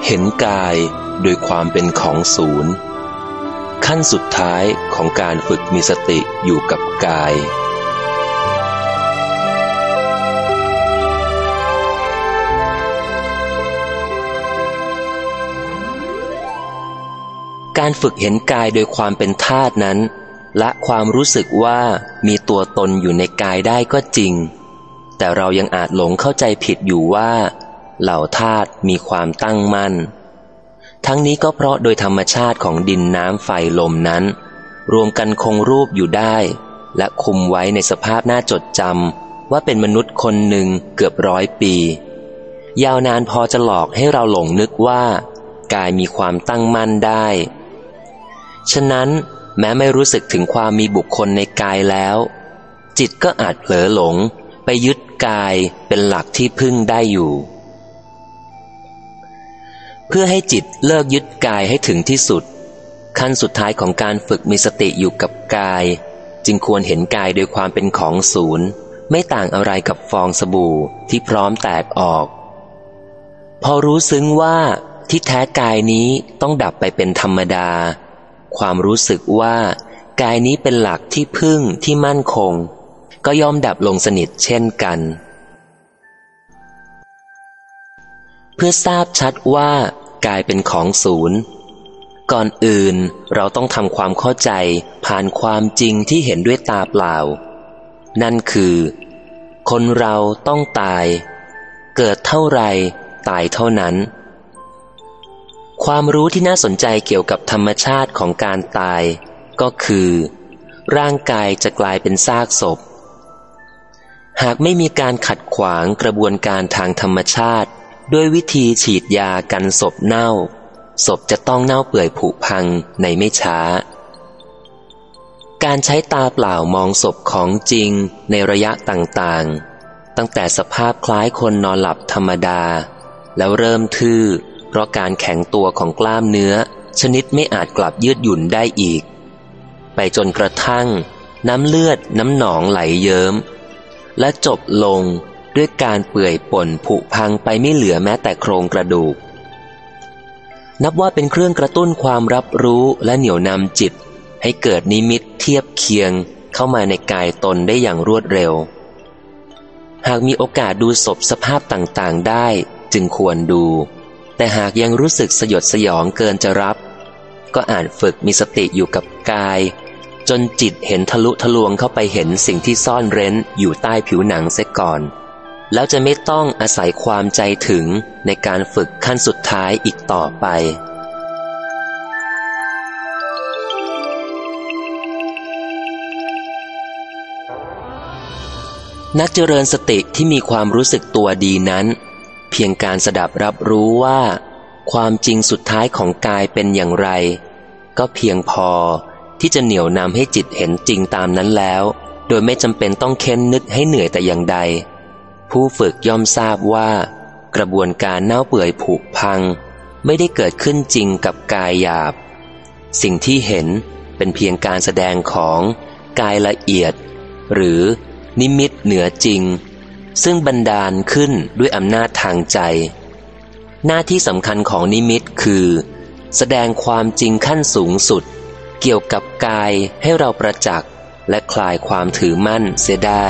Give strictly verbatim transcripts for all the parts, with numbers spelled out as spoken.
เห็นกายโดยความเป็นของศูนย์ขั้นสุดท้ายของการฝึกมีสติอยู่กับกายการฝึกเห็นกายโดยความเป็นธาตุนั้นละความรู้สึกว่ามีตัวตนอยู่ในกายได้ก็จริงแต่เรายังอาจหลงเข้าใจผิดอยู่ว่าเหล่าธาตุมีความตั้งมั่นทั้งนี้ก็เพราะโดยธรรมชาติของดินน้ำไฟลมนั้นรวมกันคงรูปอยู่ได้และคุมไว้ในสภาพน่าจดจำว่าเป็นมนุษย์คนหนึ่งเกือบร้อยปียาวนานพอจะหลอกให้เราหลงนึกว่ากายมีความตั้งมั่นได้ฉะนั้นแม้ไม่รู้สึกถึงความมีบุคคลในกายแล้วจิตก็อาจเผลอหลงไปยึดกายเป็นหลักที่พึ่งได้อยู่เพื่อให้จิตเลิกยึดกายให้ถึงที่สุดขั้นสุดท้ายของการฝึกมีสติอยู่กับกายจึงควรเห็นกายโดยความเป็นของศูนย์ไม่ต่างอะไรกับฟองสบู่ที่พร้อมแตกออกพอรู้ซึ้งว่าที่แท้กายนี้ต้องดับไปเป็นธรรมดาความรู้สึกว่ากายนี้เป็นหลักที่พึ่งที่มั่นคงก็ย่อมดับลงสนิทเช่นกันเพื่อทราบชัดว่ากายเป็นของศูนย์ก่อนอื่นเราต้องทำความเข้าใจผ่านความจริงที่เห็นด้วยตาเปล่านั่นคือคนเราต้องตายเกิดเท่าไรตายเท่านั้นความรู้ที่น่าสนใจเกี่ยวกับธรรมชาติของการตายก็คือร่างกายจะกลายเป็นซากศพหากไม่มีการขัดขวางกระบวนการทางธรรมชาติด้วยวิธีฉีดยากันศพเน่าศพจะต้องเน่าเปื่อยผุพังในไม่ช้าการใช้ตาเปล่ามองศพของจริงในระยะต่างๆตั้งแต่สภาพคล้ายคนนอนหลับธรรมดาแล้วเริ่มทื่อเพราะการแข็งตัวของกล้ามเนื้อชนิดไม่อาจกลับยืดหยุ่นได้อีกไปจนกระทั่งน้ำเลือดน้ำหนองไหลเยิ้มและจบลงด้วยการเปื่อยป่นผุพังไปไม่เหลือแม้แต่โครงกระดูกนับว่าเป็นเครื่องกระตุ้นความรับรู้และเหนี่ยวนำจิตให้เกิดนิมิตเทียบเคียงเข้ามาในกายตนได้อย่างรวดเร็วหากมีโอกาสดูศพสภาพต่างๆได้จึงควรดูแต่หากยังรู้สึกสยดสยองเกินจะรับก็อาจฝึกมีสติอยู่กับกายจนจิตเห็นทะลุทะลวงเข้าไปเห็นสิ่งที่ซ่อนเร้นอยู่ใต้ผิวหนังเสียก่อนแล้วจะไม่ต้องอาศัยความใจถึงในการฝึกขั้นสุดท้ายอีกต่อไปนักเจริญสติที่มีความรู้สึกตัวดีนั้นเพียงการสดับรับรู้ว่าความจริงสุดท้ายของกายเป็นอย่างไรก็เพียงพอที่จะเหนี่ยวนำให้จิตเห็นจริงตามนั้นแล้วโดยไม่จำเป็นต้องเค้นนึกให้เหนื่อยแต่อย่างใดผู้ฝึกย่อมทราบว่ากระบวนการเน่าเปื่อยผุพังไม่ได้เกิดขึ้นจริงกับกายหยาบสิ่งที่เห็นเป็นเพียงการแสดงของกายละเอียดหรือนิมิตเหนือจริงซึ่งบันดาลขึ้นด้วยอำนาจทางใจหน้าที่สำคัญของนิมิตคือแสดงความจริงขั้นสูงสุดเกี่ยวกับกายให้เราประจักษ์และคลายความถือมั่นเสียได้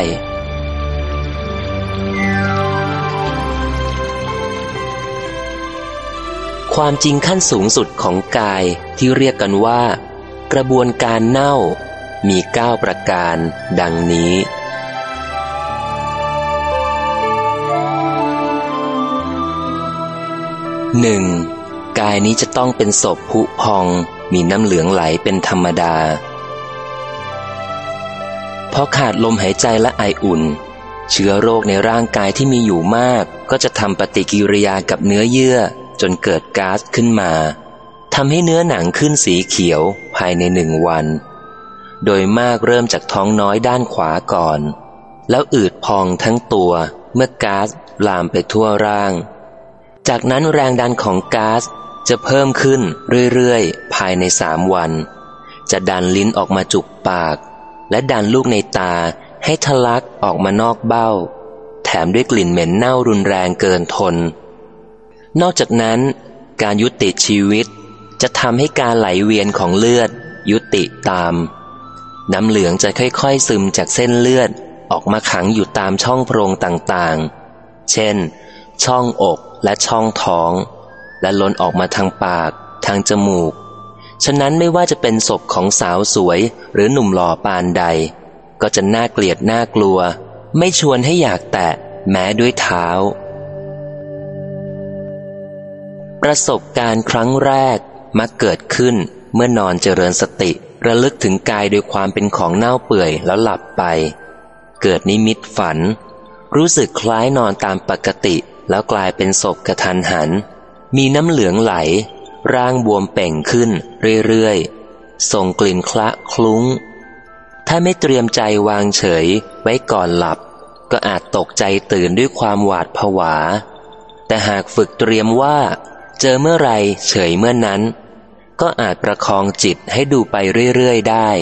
ความจริงขั้นสูงสุดของกายที่เรียกกันว่ากระบวนการเน่ามีเก้าประการดังนี้หนึ่งกายนี้จะต้องเป็นศพผุพองมีน้ำเหลืองไหลเป็นธรรมดาพอขาดลมหายใจและไออุ่นเชื้อโรคในร่างกายที่มีอยู่มากก็จะทำปฏิกิริยากับเนื้อเยื่อจนเกิดก๊าซขึ้นมาทำให้เนื้อหนังขึ้นสีเขียวภายในหนึ่งวันโดยมากเริ่มจากท้องน้อยด้านขวาก่อนแล้วอืดพองทั้งตัวเมื่อก๊าซลามไปทั่วร่างจากนั้นแรงดันของก๊าซจะเพิ่มขึ้นเรื่อยๆภายในสามวันจะดันลิ้นออกมาจุกปากและดันลูกในตาให้ทะลักออกมานอกเบ้าแถมด้วยกลิ่นเหม็นเน่ารุนแรงเกินทนนอกจากนั้นการยุติชีวิตจะทำให้การไหลเวียนของเลือดยุติตามน้ำเหลืองจะค่อยๆซึมจากเส้นเลือดออกมาขังอยู่ตามช่องโพรงต่างๆเช่นช่องอกและช่องท้องและล้นออกมาทางปากทางจมูกฉะนั้นไม่ว่าจะเป็นศพของสาวสวยหรือหนุ่มหล่อปานใดก็จะน่าเกลียดน่ากลัวไม่ชวนให้อยากแตะแม้ด้วยเท้าประสบการณ์ครั้งแรกมักเกิดขึ้นเมื่อนอนเจริญสติระลึกถึงกายโดยความเป็นของเน่าเปื่อยแล้วหลับไปเกิดนิมิตฝันรู้สึกคล้ายนอนตามปกติแล้วกลายเป็นศพกระทันหันมีน้ำเหลืองไหลร่างบวมเป่งขึ้นเรื่อยๆส่งกลิ่นคละคลุ้งถ้าไม่เตรียมใจวางเฉยไว้ก่อนหลับก็อาจตกใจตื่นด้วยความหวาดผวาแต่หากฝึกเตรียมว่าเจอเมื่อไรเฉยเมื่อนั้นก็อาจประคองจิตให้ดูไปเรื่อยๆได้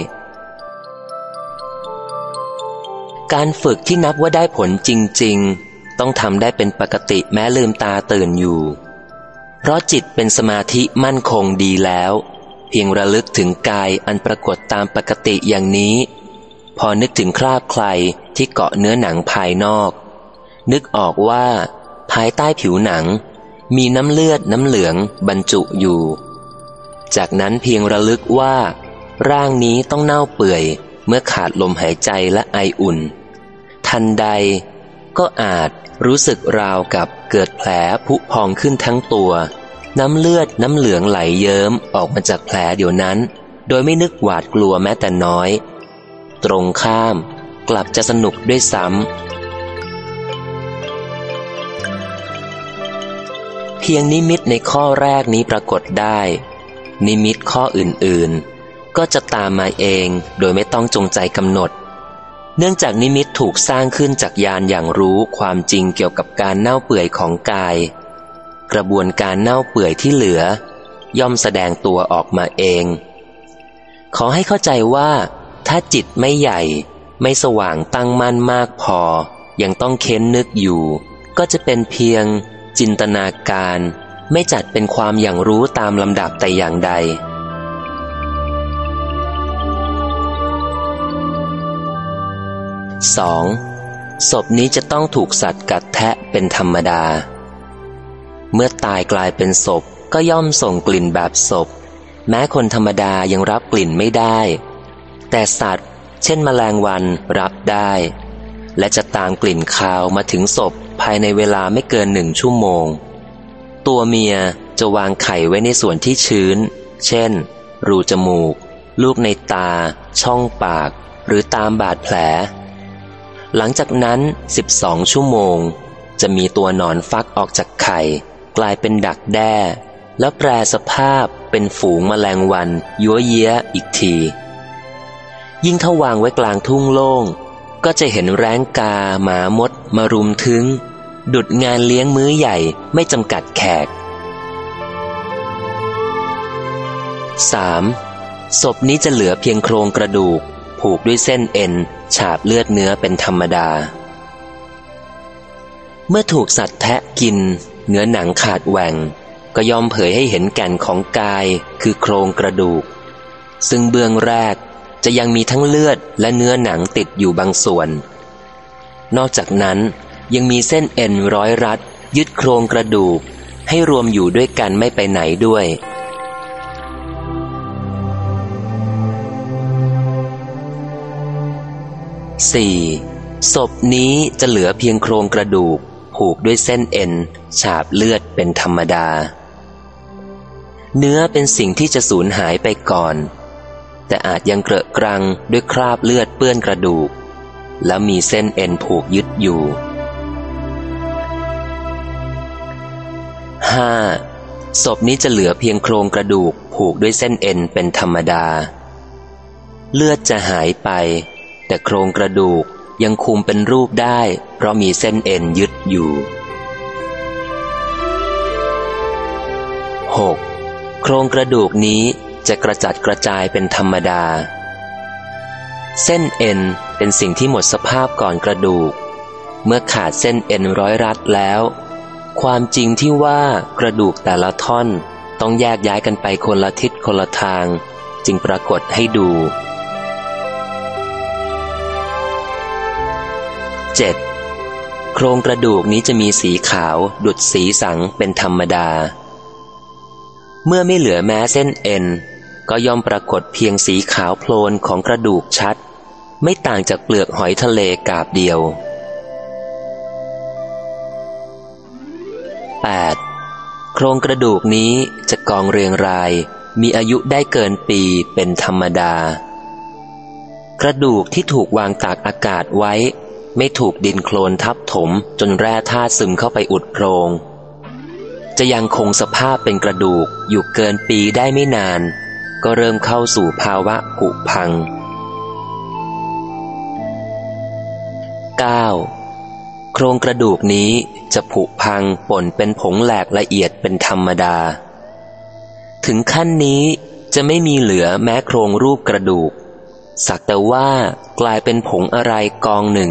การฝึกที่นับว่าได้ผลจริงๆต้องทำได้เป็นปกติแม้ลืมตาตื่นอยู่เพราะจิตเป็นสมาธิมั่นคงดีแล้วเพียงระลึกถึงกายอันปรากฏตามปกติอย่างนี้พอนึกถึงคราบใครที่เกาะเนื้อหนังภายนอกนึกออกว่าภายใต้ผิวหนังมีน้ำเลือดน้ำเหลืองบรรจุอยู่จากนั้นเพียงระลึกว่าร่างนี้ต้องเน่าเปื่อยเมื่อขาดลมหายใจและไออุ่นทันใดก็อาจรู้สึกราวกับเกิดแผลผุพองขึ้นทั้งตัวน้ำเลือดน้ำเหลืองไหลเยิ้มออกมาจากแผลเดี๋ยวนั้นโดยไม่นึกหวาดกลัวแม้แต่น้อยตรงข้ามกลับจะสนุกด้วยซ้ำเพียงนิมิตในข้อแรกนี้ปรากฏได้นิมิตข้ออื่นๆก็จะตามมาเองโดยไม่ต้องจงใจกำหนดเนื่องจากนิมิตถูกสร้างขึ้นจากญาณอย่างรู้ความจริงเกี่ยวกับการเน่าเปื่อยของกายกระบวนการเน่าเปื่อยที่เหลือย่อมแสดงตัวออกมาเองขอให้เข้าใจว่าถ้าจิตไม่ใหญ่ไม่สว่างตั้งมั่นมากพอยังต้องเค้นนึกอยู่ก็จะเป็นเพียงจินตนาการไม่จัดเป็นความอย่างรู้ตามลำดับแต่อย่างใดสองศพนี้จะต้องถูกสัตว์กัดแทะเป็นธรรมดาเมื่อตายกลายเป็นศพก็ย่อมส่งกลิ่นแบบศพแม้คนธรรมดายังรับกลิ่นไม่ได้แต่สัตว์เช่นแมลงวันรับได้และจะตามกลิ่นคาวมาถึงศพภายในเวลาไม่เกินหนึ่งชั่วโมงตัวเมียจะวางไข่ไว้ในส่วนที่ชื้นเช่นรูจมูกลูกในตาช่องปากหรือตามบาดแผลหลังจากนั้นสิบสองชั่วโมงจะมีตัวหนอนฟักออกจากไข่กลายเป็นดักแด้แล้วแปรสภาพเป็นฝูงแมลงวันยั่วเยี้ยอีกทียิ่งถ้าวางไว้กลางทุ่งโล่งก็จะเห็นแร้งกาหมามดมารุมถึงดุจงานเลี้ยงมื้อใหญ่ไม่จำกัดแขก สาม ศพนี้จะเหลือเพียงโครงกระดูกผูกด้วยเส้นเอ็นฉาบเลือดเนื้อเป็นธรรมดาเมื่อถูกสัตว์แทะกินเนื้อหนังขาดแหว่งก็ยอมเผยให้เห็นแก่นของกายคือโครงกระดูกซึ่งเบื้องแรกจะยังมีทั้งเลือดและเนื้อหนังติดอยู่บางส่วนนอกจากนั้นยังมีเส้นเอ็นร้อยรัดยึดโครงกระดูกให้รวมอยู่ด้วยกันไม่ไปไหนด้วยสี่ ศพนี้จะเหลือเพียงโครงกระดูกผูกด้วยเส้นเอ็นฉาบเลือดเป็นธรรมดาเนื้อเป็นสิ่งที่จะสูญหายไปก่อนแต่อาจยังเกลอะกรังด้วยคราบเลือดเปื้อนกระดูกแล้วมีเส้นเอ็นผูกยึดอยู่ ห้า ศพนี้จะเหลือเพียงโครงกระดูกผูกด้วยเส้นเอ็นเป็นธรรมดาเลือดจะหายไปแต่โครงกระดูกยังคุมเป็นรูปได้เพราะมีเส้นเอ็นยึดอยู่ หก โครงกระดูกนี้จะกระจัดกระจายเป็นธรรมดาเส้นเอ็นเป็นสิ่งที่หมดสภาพก่อนกระดูกเมื่อขาดเส้นเอ็นร้อยรัดแล้วความจริงที่ว่ากระดูกแต่ละท่อนต้องแยกย้ายกันไปคนละทิศคนละทางจึงปรากฏให้ดู เจ็ด. โครงกระดูกนี้จะมีสีขาวดุจสีสังเป็นธรรมดาเมื่อไม่เหลือแม้เส้นเอ็นก็ย่อมปรากฏเพียงสีขาวโพลนของกระดูกชัดไม่ต่างจากเปลือกหอยทะเลกาบเดียว แปด. โครงกระดูกนี้จะกองเรียงรายมีอายุได้เกินปีเป็นธรรมดากระดูกที่ถูกวางตากอากาศไว้ไม่ถูกดินโคลนทับถมจนแร่ธาตุซึมเข้าไปอุดโพรงจะยังคงสภาพเป็นกระดูกอยู่เกินปีได้ไม่นานก็เริ่มเข้าสู่ภาวะผุพัง เก้า. โครงกระดูกนี้จะผุพังป่นเป็นผงแหลกละเอียดเป็นธรรมดาถึงขั้นนี้จะไม่มีเหลือแม้โครงรูปกระดูกสักแต่ว่ากลายเป็นผงอะไรกองหนึ่ง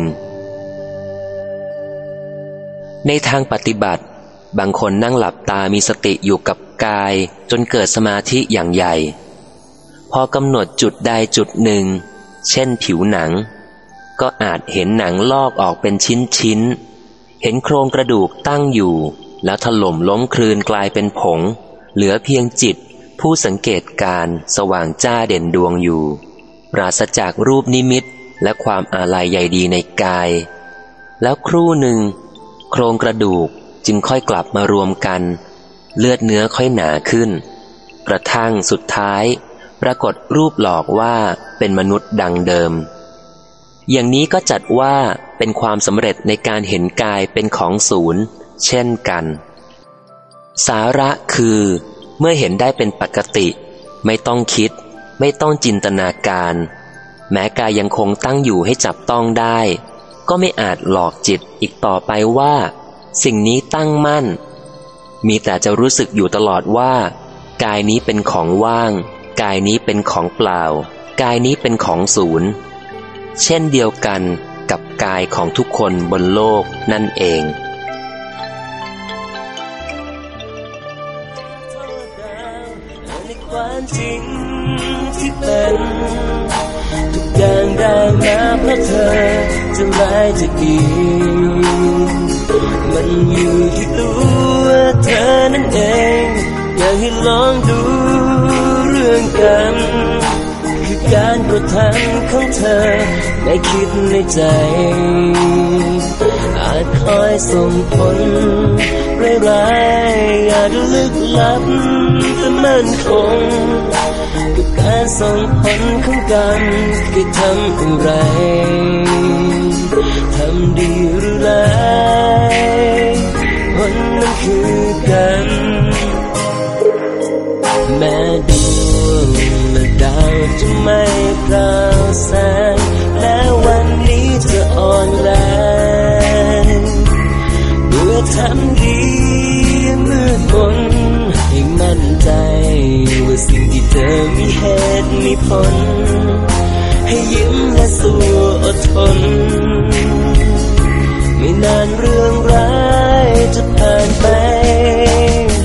ในทางปฏิบัติบางคนนั่งหลับตามีสติอยู่กับกายจนเกิดสมาธิอย่างใหญ่พอกำหนดจุดใดจุดหนึ่งเช่นผิวหนังก็อาจเห็นหนังลอกออกเป็นชิ้นๆเห็นโครงกระดูกตั้งอยู่แล้วถล่มล้มคลืนกลายเป็นผงเหลือเพียงจิตผู้สังเกตการสว่างจ้าเด่นดวงอยู่ปราศจากรูปนิมิตและความอาลัยใยดีในกายแล้วครู่หนึ่งโครงกระดูกจึงค่อยกลับมารวมกันเลือดเนื้อค่อยหนาขึ้นกระทั่งสุดท้ายปรากฏรูปหลอกว่าเป็นมนุษย์ดังเดิมอย่างนี้ก็จัดว่าเป็นความสำเร็จในการเห็นกายเป็นของศูนย์เช่นกันสาระคือเมื่อเห็นได้เป็นปกติไม่ต้องคิดไม่ต้องจินตนาการแม้กายยังคงตั้งอยู่ให้จับต้องได้ก็ไม่อาจหลอกจิตอีกต่อไปว่าสิ่งนี้ตั้งมั่นมีแต่จะรู้สึกอยู่ตลอดว่ากายนี้เป็นของว่างกายนี้เป็นของเปล่ากายนี้เป็นของศูนย์เช่นเดียวกันกับกายของทุกคนบนโลกนั่นเองความจริงที่เป็นทุกอย่างได้มาเพราะเธอจะร้ายจะดีมันอยู่ที่ตัวเธอนั่นเองอยากให้ลองดูเรื่องกันคือการกระทำของเธอไม่คิดในใจอาจคอยส่งผลร้ายๆอาจลึกลับแต่มั่นคงกับการส่งผลของกันคือทำอะไรทำดีหรือร้ายผลนั้นคือกันแม้ดวงและดาวจะไม่ปราศแสงและวันนี้จะอ่อนแรงเมื่อทำดีมืดมนให้มั่นใจว่าสิ่งที่เธอมีเหตุมีผลให้ยิ้มและสู้อดทนไม่นานเรื่องร้ายจะผ่านไป